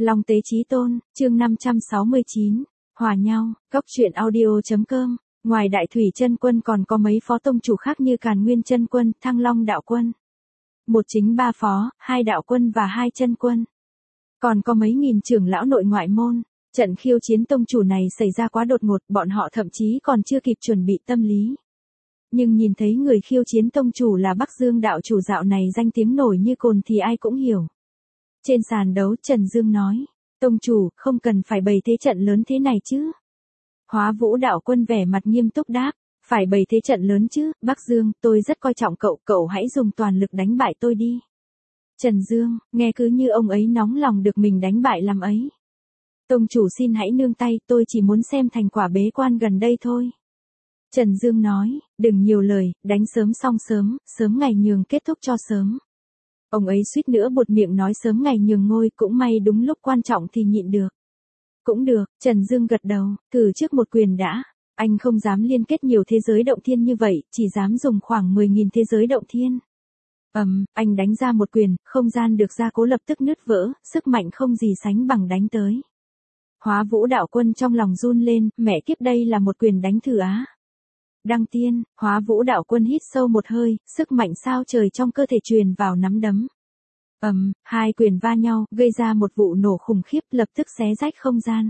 Long Tế Chí Tôn, chương 569, hòa nhau, Cốc truyện audio.com. Ngoài Đại Thủy Chân Quân còn có mấy phó tông chủ khác như Càn Nguyên Chân Quân, Thăng Long Đạo Quân. Một chính ba phó, hai đạo quân và hai chân quân. Còn có mấy nghìn trưởng lão nội ngoại môn. Trận khiêu chiến tông chủ này xảy ra quá đột ngột, bọn họ thậm chí còn chưa kịp chuẩn bị tâm lý. Nhưng nhìn thấy người khiêu chiến tông chủ là Bắc Dương đạo chủ dạo này danh tiếng nổi như cồn thì ai cũng hiểu. Trên sàn đấu Trần Dương nói, tông chủ, không cần phải bày thế trận lớn thế này chứ. Hóa Vũ đạo quân vẻ mặt nghiêm túc đáp, phải bày thế trận lớn chứ, Bắc Dương, tôi rất coi trọng cậu, cậu hãy dùng toàn lực đánh bại tôi đi. Trần Dương, nghe cứ như ông ấy nóng lòng được mình đánh bại làm ấy. Tông chủ xin hãy nương tay, tôi chỉ muốn xem thành quả bế quan gần đây thôi. Trần Dương nói, đừng nhiều lời, đánh sớm xong sớm, sớm ngày nhường kết thúc cho sớm. Ông ấy suýt nữa buột miệng nói sớm ngày nhường ngôi, cũng may đúng lúc quan trọng thì nhịn được. Cũng được, Trần Dương gật đầu, thử trước một quyền đã. Anh không dám liên kết nhiều thế giới động thiên như vậy, chỉ dám dùng khoảng 10.000 thế giới động thiên. Anh đánh ra một quyền, không gian được gia cố lập tức nứt vỡ, sức mạnh không gì sánh bằng đánh tới. Hóa Vũ đạo quân trong lòng run lên, mẹ kiếp đây là một quyền đánh thử á. Đăng tiên, Hóa Vũ đạo quân hít sâu một hơi, sức mạnh sao trời trong cơ thể truyền vào nắm đấm. Hai quyền va nhau, gây ra một vụ nổ khủng khiếp lập tức xé rách không gian.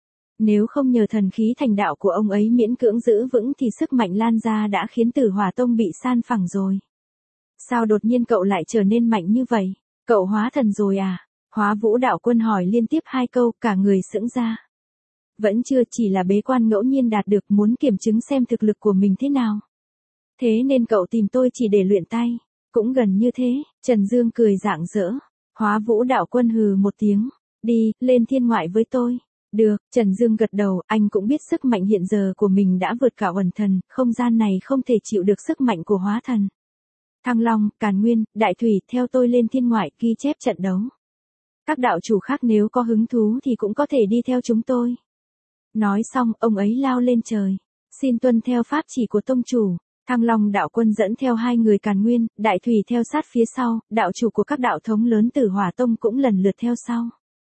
Nếu không nhờ thần khí thành đạo của ông ấy miễn cưỡng giữ vững thì sức mạnh lan ra đã khiến Tử Hỏa Tông bị san phẳng rồi. Sao đột nhiên cậu lại trở nên mạnh như vậy? Cậu hóa thần rồi à? Hóa Vũ đạo quân hỏi liên tiếp hai câu, cả người sững ra. Vẫn chưa, chỉ là bế quan ngẫu nhiên đạt được, muốn kiểm chứng xem thực lực của mình thế nào. Thế nên cậu tìm tôi chỉ để luyện tay. Cũng gần như thế, Trần Dương cười rạng rỡ. Hóa Vũ đạo quân hừ một tiếng. Đi, lên thiên ngoại với tôi. Được, Trần Dương gật đầu, anh cũng biết sức mạnh hiện giờ của mình đã vượt cả uẩn thần, không gian này không thể chịu được sức mạnh của hóa thần. Thăng Long, Càn Nguyên, Đại Thủy, theo tôi lên thiên ngoại ghi chép trận đấu. Các đạo chủ khác nếu có hứng thú thì cũng có thể đi theo chúng tôi. Nói xong, ông ấy lao lên trời. Xin tuân theo pháp chỉ của tông chủ. Thăng Long đạo quân dẫn theo hai người Càn Nguyên, Đại Thủy theo sát phía sau, đạo chủ của các đạo thống lớn Tử Hỏa Tông cũng lần lượt theo sau.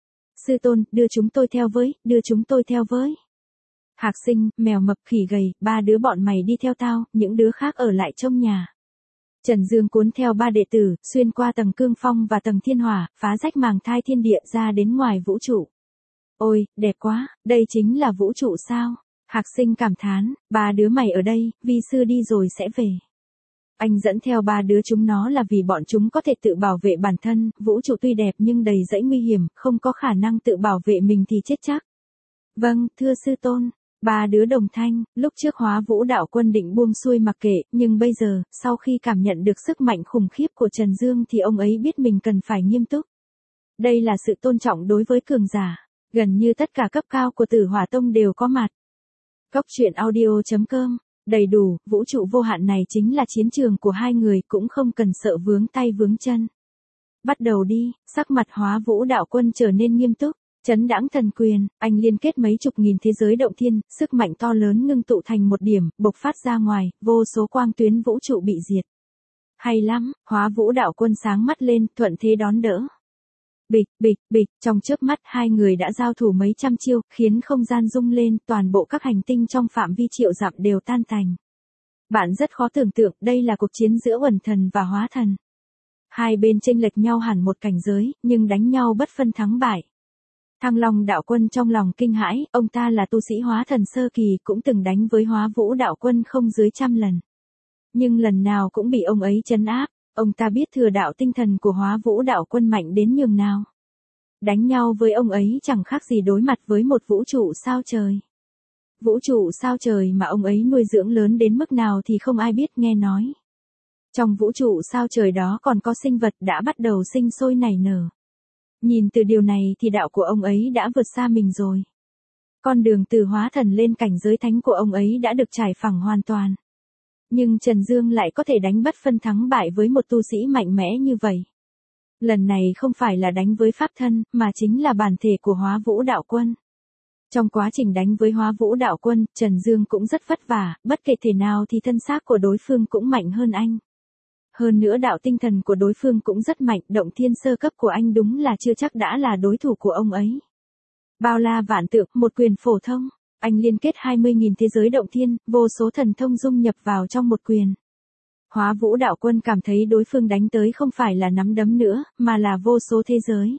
Sư tôn, đưa chúng tôi theo với, đưa chúng tôi theo với. Hạc Sinh, Mèo Mập, Khỉ Gầy, ba đứa bọn mày đi theo tao, những đứa khác ở lại trong nhà. Trần Dương cuốn theo ba đệ tử, xuyên qua tầng cương phong và tầng thiên hỏa, phá rách màng thai thiên địa ra đến ngoài vũ trụ. Ôi, đẹp quá, đây chính là vũ trụ sao? Hạc Sinh cảm thán, ba đứa mày ở đây, vi sư đi rồi sẽ về. Anh dẫn theo ba đứa chúng nó là vì bọn chúng có thể tự bảo vệ bản thân, vũ trụ tuy đẹp nhưng đầy dẫy nguy hiểm, không có khả năng tự bảo vệ mình thì chết chắc. Vâng, thưa sư tôn. Ba đứa đồng thanh, lúc trước Hóa Vũ đạo quân định buông xuôi mặc kệ, nhưng bây giờ, sau khi cảm nhận được sức mạnh khủng khiếp của Trần Dương thì ông ấy biết mình cần phải nghiêm túc. Đây là sự tôn trọng đối với cường giả, gần như tất cả cấp cao của Tử Hỏa Tông đều có mặt. Cốc truyện audio.com, đầy đủ, vũ trụ vô hạn này chính là chiến trường của hai người, cũng không cần sợ vướng tay vướng chân. Bắt đầu đi, sắc mặt Hóa Vũ đạo quân trở nên nghiêm túc. Chấn đãng thần quyền, anh liên kết mấy chục nghìn thế giới động thiên, sức mạnh to lớn ngưng tụ thành một điểm, bộc phát ra ngoài, vô số quang tuyến vũ trụ bị diệt. Hay lắm, Hóa Vũ đạo quân sáng mắt lên, thuận thế đón đỡ. Bịch, bịch, bịch, trong chớp mắt hai người đã giao thủ mấy trăm chiêu, khiến không gian rung lên, toàn bộ các hành tinh trong phạm vi triệu dặm đều tan tành. Bạn rất khó tưởng tượng, đây là cuộc chiến giữa uẩn thần và hóa thần. Hai bên chênh lệch nhau hẳn một cảnh giới, nhưng đánh nhau bất phân thắng bại. Thăng Long đạo quân trong lòng kinh hãi, ông ta là tu sĩ hóa thần sơ kỳ, cũng từng đánh với Hóa Vũ đạo quân không dưới 100 lần. Nhưng lần nào cũng bị ông ấy trấn áp, ông ta biết thừa đạo tinh thần của Hóa Vũ đạo quân mạnh đến nhường nào. Đánh nhau với ông ấy chẳng khác gì đối mặt với một vũ trụ sao trời. Vũ trụ sao trời mà ông ấy nuôi dưỡng lớn đến mức nào thì không ai biết, nghe nói. Trong vũ trụ sao trời đó còn có sinh vật đã bắt đầu sinh sôi nảy nở. Nhìn từ điều này thì đạo của ông ấy đã vượt xa mình rồi. Con đường từ hóa thần lên cảnh giới thánh của ông ấy đã được trải phẳng hoàn toàn. Nhưng Trần Dương lại có thể đánh bất phân thắng bại với một tu sĩ mạnh mẽ như vậy. Lần này không phải là đánh với pháp thân, mà chính là bản thể của Hóa Vũ đạo quân. Trong quá trình đánh với Hóa Vũ đạo quân, Trần Dương cũng rất vất vả, bất kể thể nào thì thân xác của đối phương cũng mạnh hơn anh. Hơn nữa đạo tinh thần của đối phương cũng rất mạnh, động thiên sơ cấp của anh đúng là chưa chắc đã là đối thủ của ông ấy. Bao la vạn tượng, một quyền phổ thông, anh liên kết 20.000 thế giới động thiên, vô số thần thông dung nhập vào trong một quyền. Hóa Vũ Đạo Quân cảm thấy đối phương đánh tới không phải là nắm đấm nữa, mà là vô số thế giới.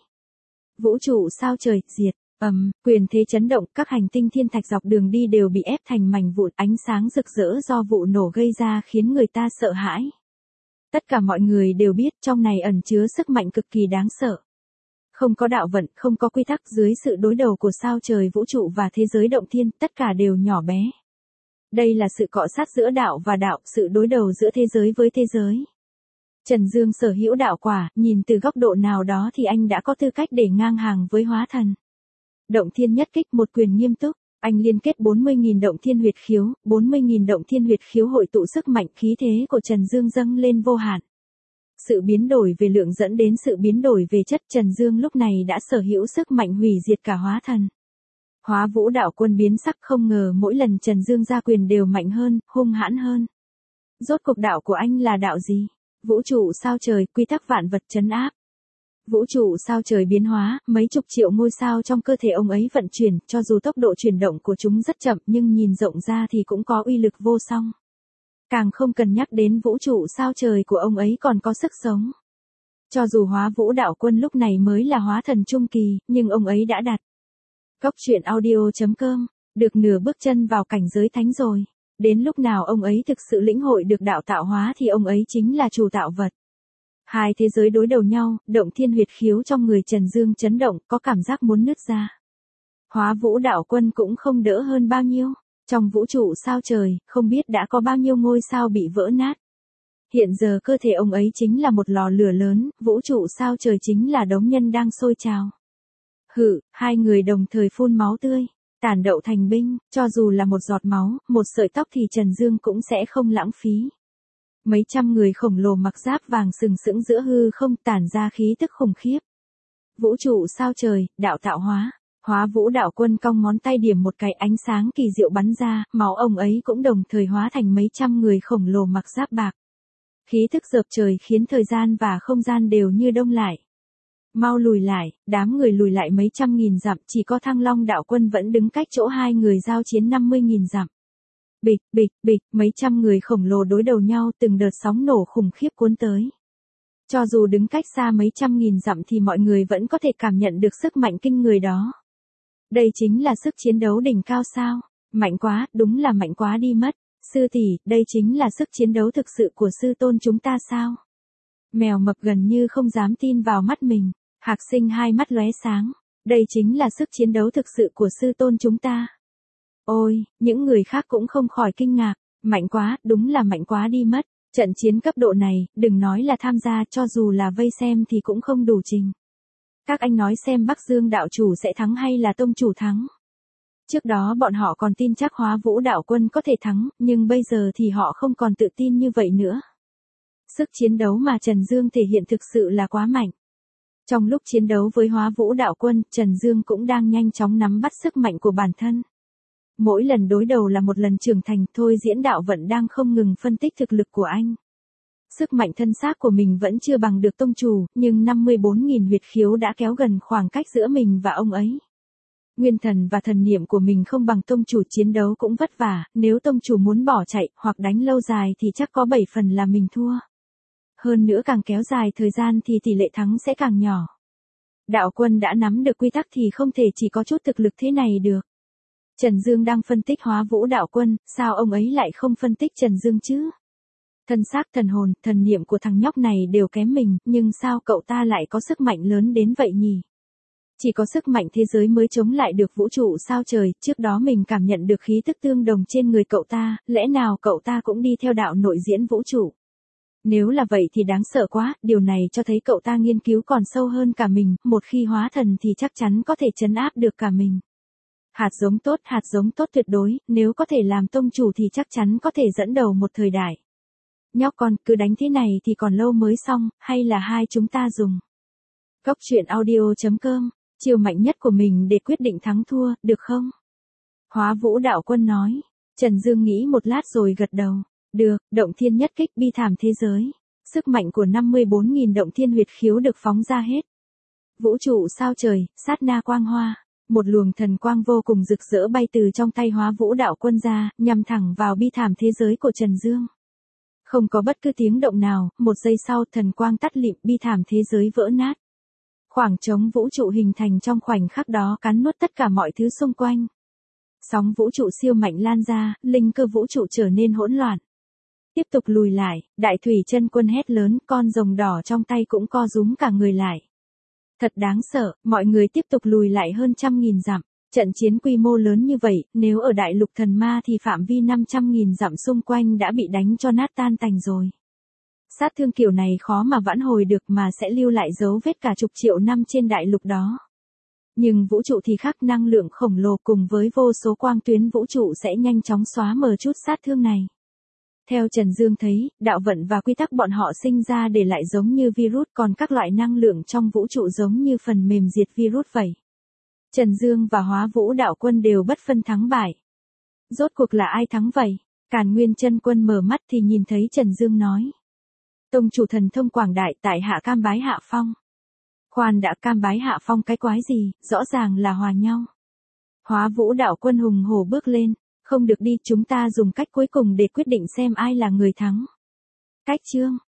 Vũ trụ sao trời, diệt, quyền thế chấn động, các hành tinh thiên thạch dọc đường đi đều bị ép thành mảnh vụn, ánh sáng rực rỡ do vụ nổ gây ra khiến người ta sợ hãi. Tất cả mọi người đều biết trong này ẩn chứa sức mạnh cực kỳ đáng sợ. Không có đạo vận, không có quy tắc, dưới sự đối đầu của sao trời vũ trụ và thế giới động thiên, tất cả đều nhỏ bé. Đây là sự cọ sát giữa đạo và đạo, sự đối đầu giữa thế giới với thế giới. Trần Dương sở hữu đạo quả, nhìn từ góc độ nào đó thì anh đã có tư cách để ngang hàng với hóa thần. Động thiên nhất kích, một quyền nghiêm túc, anh liên kết 40.000 động thiên huyệt khiếu, 40.000 động thiên huyệt khiếu hội tụ sức mạnh, khí thế của Trần Dương dâng lên vô hạn. Sự biến đổi về lượng dẫn đến sự biến đổi về chất, Trần Dương lúc này đã sở hữu sức mạnh hủy diệt cả hóa thần. Hóa Vũ Đạo Quân biến sắc, không ngờ mỗi lần Trần Dương ra quyền đều mạnh hơn, hung hãn hơn. Rốt cuộc đạo của anh là đạo gì? Vũ trụ sao trời, quy tắc vạn vật trấn áp. Vũ trụ sao trời biến hóa, mấy chục triệu ngôi sao trong cơ thể ông ấy vận chuyển, cho dù tốc độ chuyển động của chúng rất chậm nhưng nhìn rộng ra thì cũng có uy lực vô song. Càng không cần nhắc đến vũ trụ sao trời của ông ấy còn có sức sống. Cho dù Hóa Vũ Đạo Quân lúc này mới là hóa thần trung kỳ, nhưng ông ấy đã đạt. Cốc truyện audio.com, được nửa bước chân vào cảnh giới thánh rồi. Đến lúc nào ông ấy thực sự lĩnh hội được đạo tạo hóa thì ông ấy chính là chủ tạo vật. Hai thế giới đối đầu nhau, động thiên huyệt khiếu trong người Trần Dương chấn động, có cảm giác muốn nứt ra. Hóa Vũ Đạo Quân cũng không đỡ hơn bao nhiêu. Trong vũ trụ sao trời, không biết đã có bao nhiêu ngôi sao bị vỡ nát. Hiện giờ cơ thể ông ấy chính là một lò lửa lớn, vũ trụ sao trời chính là đống nhân đang sôi trào. Hai người đồng thời phun máu tươi, tản đậu thành binh, cho dù là một giọt máu, một sợi tóc thì Trần Dương cũng sẽ không lãng phí. Mấy trăm người khổng lồ mặc giáp vàng sừng sững giữa hư không, tản ra khí tức khủng khiếp. Vũ trụ sao trời, đạo tạo hóa. Hóa Vũ Đạo Quân cong ngón tay điểm một cái, ánh sáng kỳ diệu bắn ra, máu ông ấy cũng đồng thời hóa thành mấy trăm người khổng lồ mặc giáp bạc. Khí thức dợp trời khiến thời gian và không gian đều như đông lại. Mau lùi lại, đám người lùi lại mấy trăm nghìn dặm, chỉ có Thăng Long Đạo Quân vẫn đứng cách chỗ hai người giao chiến 50.000 dặm. Bịch, bịch, bịch, mấy trăm người khổng lồ đối đầu nhau, từng đợt sóng nổ khủng khiếp cuốn tới. Cho dù đứng cách xa mấy trăm nghìn dặm thì mọi người vẫn có thể cảm nhận được sức mạnh kinh người đó. Đây chính là sức chiến đấu đỉnh cao sao? Mạnh quá, đúng là mạnh quá đi mất. Sư tỷ, đây chính là sức chiến đấu thực sự của sư tôn chúng ta sao? Mèo mập gần như không dám tin vào mắt mình. Hạc Sinh hai mắt lóe sáng. Đây chính là sức chiến đấu thực sự của sư tôn chúng ta. Ôi, những người khác cũng không khỏi kinh ngạc. Mạnh quá, đúng là mạnh quá đi mất. Trận chiến cấp độ này, đừng nói là tham gia, cho dù là vây xem thì cũng không đủ trình. Các anh nói xem Bắc Dương đạo chủ sẽ thắng hay là tông chủ thắng. Trước đó bọn họ còn tin chắc Hóa Vũ Đạo Quân có thể thắng, nhưng bây giờ thì họ không còn tự tin như vậy nữa. Sức chiến đấu mà Trần Dương thể hiện thực sự là quá mạnh. Trong lúc chiến đấu với Hóa Vũ Đạo Quân, Trần Dương cũng đang nhanh chóng nắm bắt sức mạnh của bản thân. Mỗi lần đối đầu là một lần trưởng thành, thôi diễn đạo vận đang không ngừng phân tích thực lực của anh. Sức mạnh thân xác của mình vẫn chưa bằng được tông chủ, nhưng 54.000 huyệt khiếu đã kéo gần khoảng cách giữa mình và ông ấy. Nguyên thần và thần niệm của mình không bằng tông chủ, chiến đấu cũng vất vả, nếu tông chủ muốn bỏ chạy hoặc đánh lâu dài thì chắc có 7 phần là mình thua. Hơn nữa càng kéo dài thời gian thì tỷ lệ thắng sẽ càng nhỏ. Đạo Quân đã nắm được quy tắc thì không thể chỉ có chút thực lực thế này được. Trần Dương đang phân tích Hóa Vũ Đạo Quân, sao ông ấy lại không phân tích Trần Dương chứ? Thân xác, thần hồn, thần niệm của thằng nhóc này đều kém mình, nhưng sao cậu ta lại có sức mạnh lớn đến vậy nhỉ? Chỉ có sức mạnh thế giới mới chống lại được vũ trụ sao trời, trước đó mình cảm nhận được khí tức tương đồng trên người cậu ta, lẽ nào cậu ta cũng đi theo đạo nội diễn vũ trụ? Nếu là vậy thì đáng sợ quá, điều này cho thấy cậu ta nghiên cứu còn sâu hơn cả mình, một khi hóa thần thì chắc chắn có thể trấn áp được cả mình. Hạt giống tốt tuyệt đối, nếu có thể làm tông chủ thì chắc chắn có thể dẫn đầu một thời đại. Nhóc con, cứ đánh thế này thì còn lâu mới xong, hay là hai chúng ta dùng. Cốc truyện audio.com, chiều mạnh nhất của mình để quyết định thắng thua, được không? Hóa Vũ Đạo Quân nói. Trần Dương nghĩ một lát rồi gật đầu. Được, động thiên nhất kích bi thảm thế giới. Sức mạnh của 54.000 động thiên huyệt khiếu được phóng ra hết. Vũ trụ sao trời, sát na quang hoa. Một luồng thần quang vô cùng rực rỡ bay từ trong tay Hóa Vũ Đạo Quân ra, nhằm thẳng vào bi thảm thế giới của Trần Dương. Không có bất cứ tiếng động nào, một giây sau thần quang tắt lịm, bi thảm thế giới vỡ nát. Khoảng trống vũ trụ hình thành trong khoảnh khắc đó cắn nuốt tất cả mọi thứ xung quanh. Sóng vũ trụ siêu mạnh lan ra, linh cơ vũ trụ trở nên hỗn loạn. Tiếp tục lùi lại, Đại Thủy Chân Quân hét lớn, con rồng đỏ trong tay cũng co rúm cả người lại. Thật đáng sợ, mọi người tiếp tục lùi lại hơn 100.000 dặm. Trận chiến quy mô lớn như vậy, nếu ở đại lục thần ma thì phạm vi 500.000 dặm xung quanh đã bị đánh cho nát tan tành rồi. Sát thương kiểu này khó mà vãn hồi được mà sẽ lưu lại dấu vết cả chục triệu năm trên đại lục đó. Nhưng vũ trụ thì khác, năng lượng khổng lồ cùng với vô số quang tuyến vũ trụ sẽ nhanh chóng xóa mờ chút sát thương này. Theo Trần Dương thấy, đạo vận và quy tắc bọn họ sinh ra để lại giống như virus, còn các loại năng lượng trong vũ trụ giống như phần mềm diệt virus vậy. Trần Dương và Hóa Vũ Đạo Quân đều bất phân thắng bại. Rốt cuộc là ai thắng vậy? Càn Nguyên Chân Quân mở mắt thì nhìn thấy Trần Dương nói. Tông chủ thần thông quảng đại, tại hạ cam bái hạ phong. Khoan đã, cam bái hạ phong cái quái gì, rõ ràng là hòa nhau. Hóa Vũ Đạo Quân hùng hổ bước lên. Không được đi, chúng ta dùng cách cuối cùng để quyết định xem ai là người thắng. Cách chương